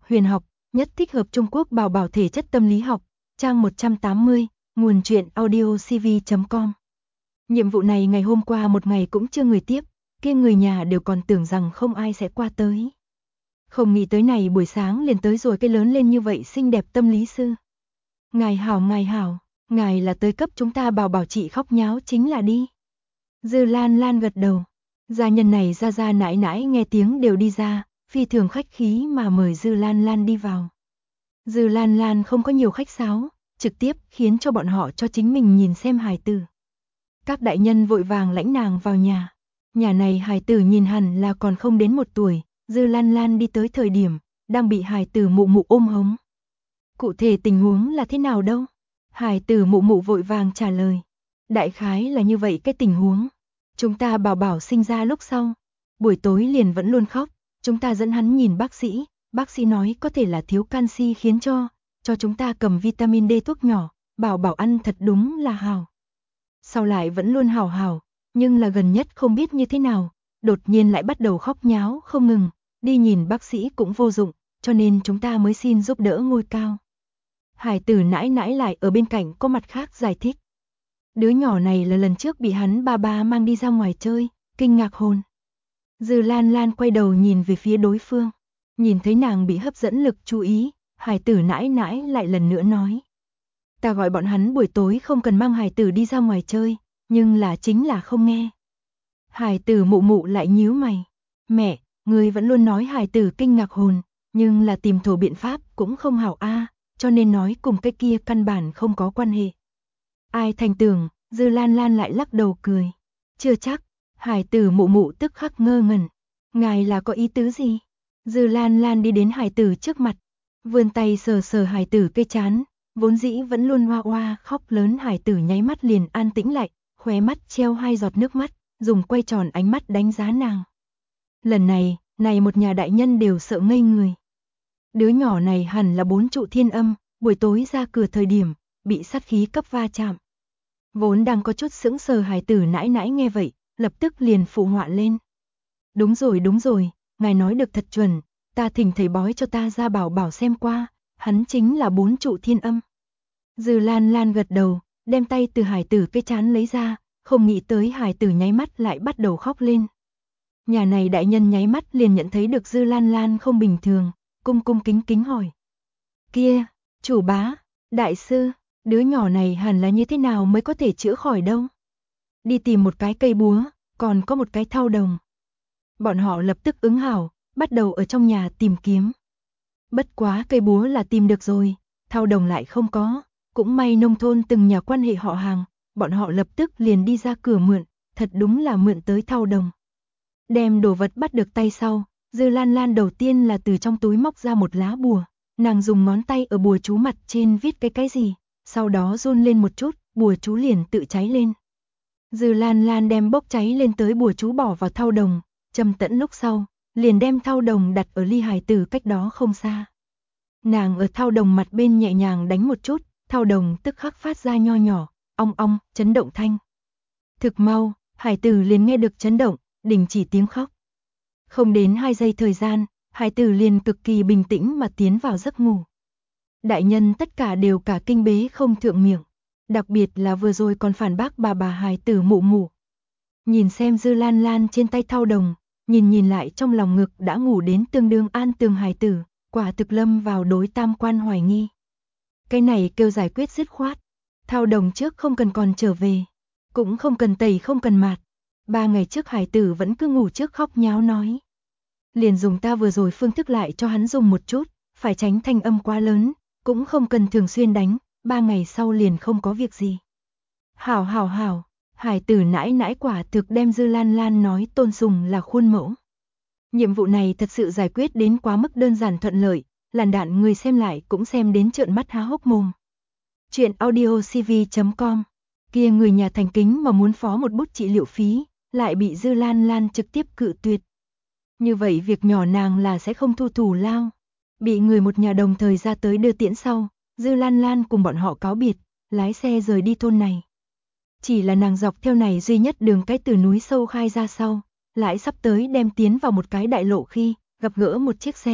huyền học, nhất thích hợp Trung Quốc bảo bảo thể chất tâm lý học, trang 180, nguồn truyện audiocv.com. Nhiệm vụ này ngày hôm qua một ngày cũng chưa người tiếp, kia người nhà đều còn tưởng rằng không ai sẽ qua tới. Không nghĩ tới này buổi sáng liền tới rồi, cái lớn lên như vậy xinh đẹp tâm lý sư. Ngài hảo, ngài là tới cấp chúng ta bảo bảo chị khóc nháo chính là đi. Dư Lan Lan gật đầu. Gia nhân này ra nãi nãi nghe tiếng đều đi ra, phi thường khách khí mà mời Dư Lan Lan đi vào. Dư Lan Lan không có nhiều khách sáo, trực tiếp khiến cho bọn họ cho chính mình nhìn xem hài tử. Các đại nhân vội vàng lãnh nàng vào nhà. Nhà này hài tử nhìn hẳn là còn không đến 1 tuổi, Dư Lan Lan đi tới thời điểm, đang bị hài tử mụ mụ ôm hống. Cụ thể tình huống là thế nào đâu? Hài tử mụ mụ vội vàng trả lời. Đại khái là như vậy cái tình huống. Chúng ta bảo bảo sinh ra lúc sau, buổi tối liền vẫn luôn khóc, chúng ta dẫn hắn nhìn bác sĩ nói có thể là thiếu canxi khiến cho chúng ta cầm vitamin D thuốc nhỏ, bảo bảo ăn thật đúng là hảo. Sau lại vẫn luôn hảo, nhưng là gần nhất không biết như thế nào, đột nhiên lại bắt đầu khóc nháo không ngừng, đi nhìn bác sĩ cũng vô dụng, cho nên chúng ta mới xin giúp đỡ ngôi cao. Hải tử nãi nãi lại ở bên cạnh có mặt khác giải thích. Đứa nhỏ này là lần trước bị hắn ba mang đi ra ngoài chơi, kinh ngạc hồn. Dư Lan Lan quay đầu nhìn về phía đối phương, nhìn thấy nàng bị hấp dẫn lực chú ý, hải tử nãi nãi lại lần nữa nói. Ta gọi bọn hắn buổi tối không cần mang hải tử đi ra ngoài chơi, nhưng là chính là không nghe. Hải tử mụ mụ lại nhíu mày. Mẹ, người vẫn luôn nói hải tử kinh ngạc hồn, nhưng là tìm thổ biện pháp cũng không hảo a, cho nên nói cùng cái kia căn bản không có quan hệ. Ai thành tưởng, Dư Lan Lan lại lắc đầu cười. Chưa chắc, hải tử mụ mụ tức khắc ngơ ngẩn. Ngài là có ý tứ gì? Dư Lan Lan đi đến hải tử trước mặt, vươn tay sờ hải tử cái trán, vốn dĩ vẫn luôn hoa hoa khóc lớn hải tử nháy mắt liền an tĩnh lại, khóe mắt treo 2 giọt nước mắt, dùng quay tròn ánh mắt đánh giá nàng. Lần này một nhà đại nhân đều sợ ngây người. Đứa nhỏ này hẳn là 4 trụ thiên âm, buổi tối ra cửa thời điểm, bị sát khí cấp va chạm. Vốn đang có chút sững sờ hài tử nãi nãi nghe vậy, lập tức liền phụ họa lên. Đúng rồi, ngài nói được thật chuẩn, ta thỉnh thầy bói cho ta ra bảo bảo xem qua, hắn chính là 4 trụ thiên âm. Dư Lan Lan gật đầu, đem tay từ hài tử cái trán lấy ra, không nghĩ tới hài tử nháy mắt lại bắt đầu khóc lên. Nhà này đại nhân nháy mắt liền nhận thấy được Dư Lan Lan không bình thường, cung kính hỏi. Kia, chủ bá, đại sư, đứa nhỏ này hẳn là như thế nào mới có thể chữa khỏi đâu? Đi tìm một cái cây búa, còn có một cái thau đồng. Bọn họ lập tức ứng hảo, bắt đầu ở trong nhà tìm kiếm. Bất quá cây búa là tìm được rồi, thau đồng lại không có, cũng may nông thôn từng nhà quan hệ họ hàng, bọn họ lập tức liền đi ra cửa mượn, thật đúng là mượn tới thau đồng. Đem đồ vật bắt được tay sau, Dư Lan Lan đầu tiên là từ trong túi móc ra một lá bùa, nàng dùng ngón tay ở bùa chú mặt trên viết cái gì, sau đó run lên một chút, bùa chú liền tự cháy lên. Dư Lan Lan đem bốc cháy lên tới bùa chú bỏ vào thau đồng, trầm tĩnh lúc sau, liền đem thau đồng đặt ở ly hài tử cách đó không xa. Nàng ở thau đồng mặt bên nhẹ nhàng đánh một chút, thau đồng tức khắc phát ra nho nhỏ, ong ong, chấn động thanh. Thực mau, hài tử liền nghe được chấn động, đình chỉ tiếng khóc. Không đến 2 giây thời gian, hài tử liền cực kỳ bình tĩnh mà tiến vào giấc ngủ. Đại nhân tất cả đều cả kinh bế không thượng miệng, đặc biệt là vừa rồi còn phản bác bà hài tử mụ mụ. Nhìn xem Dư Lan Lan trên tay thau đồng, nhìn lại trong lòng ngực đã ngủ đến tương đương an tường hài tử, quả thực lâm vào đối tam quan hoài nghi. Cái này kêu giải quyết dứt khoát, thau đồng trước không cần còn trở về, cũng không cần tẩy không cần mạt. 3 ngày trước hài tử vẫn cứ ngủ trước khóc nháo nói. Liền dùng ta vừa rồi phương thức lại cho hắn dùng một chút, phải tránh thanh âm quá lớn, cũng không cần thường xuyên đánh, 3 ngày sau liền không có việc gì. Hảo, hài tử nãi nãi quả thực đem Dư Lan Lan nói tôn sùng là khuôn mẫu. Nhiệm vụ này thật sự giải quyết đến quá mức đơn giản thuận lợi, làn đạn người xem lại cũng xem đến trợn mắt há hốc mồm. Chuyện audiocv.com. Kia người nhà thành kính mà muốn phó một bút trị liệu phí, lại bị Dư Lan Lan trực tiếp cự tuyệt. Như vậy việc nhỏ nàng là sẽ không thu thủ lao. Bị người một nhà đồng thời ra tới đưa tiễn sau, Dư Lan Lan cùng bọn họ cáo biệt, lái xe rời đi thôn này. Chỉ là nàng dọc theo này duy nhất đường cái từ núi sâu khai ra sau, lại sắp tới đem tiến vào một cái đại lộ khi gặp gỡ một chiếc xe,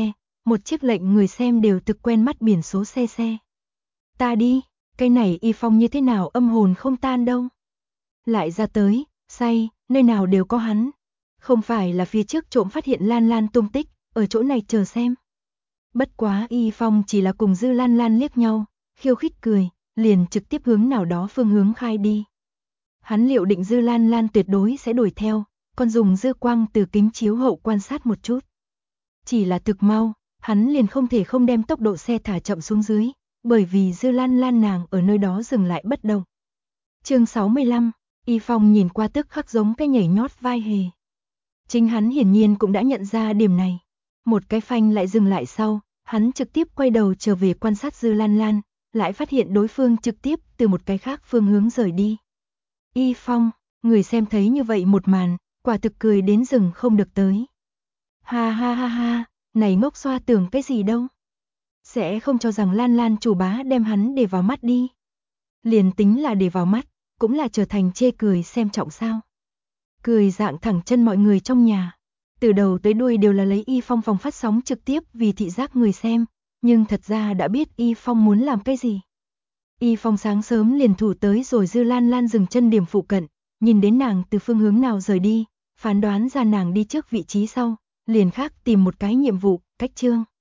một chiếc lệnh người xem đều thực quen mắt biển số xe. Ta đi, cái này Y Phong như thế nào âm hồn không tan đâu. Lại ra tới, say, nơi nào đều có hắn. Không phải là phía trước trộm phát hiện Lan Lan tung tích, ở chỗ này chờ xem. Bất quá Y Phong chỉ là cùng Dư Lan Lan liếc nhau, khiêu khích cười, liền trực tiếp hướng nào đó phương hướng khai đi. Hắn liệu định Dư Lan Lan tuyệt đối sẽ đuổi theo, còn dùng dư quang từ kính chiếu hậu quan sát một chút. Chỉ là thực mau, hắn liền không thể không đem tốc độ xe thả chậm xuống dưới, bởi vì Dư Lan Lan nàng ở nơi đó dừng lại bất động. Chương 65, Y Phong nhìn qua tức khắc giống cái nhảy nhót vai hề. Chính hắn hiển nhiên cũng đã nhận ra điểm này. Một cái phanh lại dừng lại sau, hắn trực tiếp quay đầu trở về quan sát Dư Lan Lan, lại phát hiện đối phương trực tiếp từ một cái khác phương hướng rời đi. Y Phong, người xem thấy như vậy một màn, quả thực cười đến rừng không được tới. Ha ha ha ha, này ngốc xoa tưởng cái gì đâu. Sẽ không cho rằng Lan Lan chủ bá đem hắn để vào mắt đi. Liền tính là để vào mắt, cũng là trở thành chê cười xem trọng sao. Cười dạng thẳng chân mọi người trong nhà. Từ đầu tới đuôi đều là lấy Y Phong phòng phát sóng trực tiếp vì thị giác người xem, nhưng thật ra đã biết Y Phong muốn làm cái gì. Y Phong sáng sớm liền thủ tới rồi Dư Lan Lan dừng chân điểm phụ cận, nhìn đến nàng từ phương hướng nào rời đi, phán đoán ra nàng đi trước vị trí sau, liền khác tìm một cái nhiệm vụ, cách chương.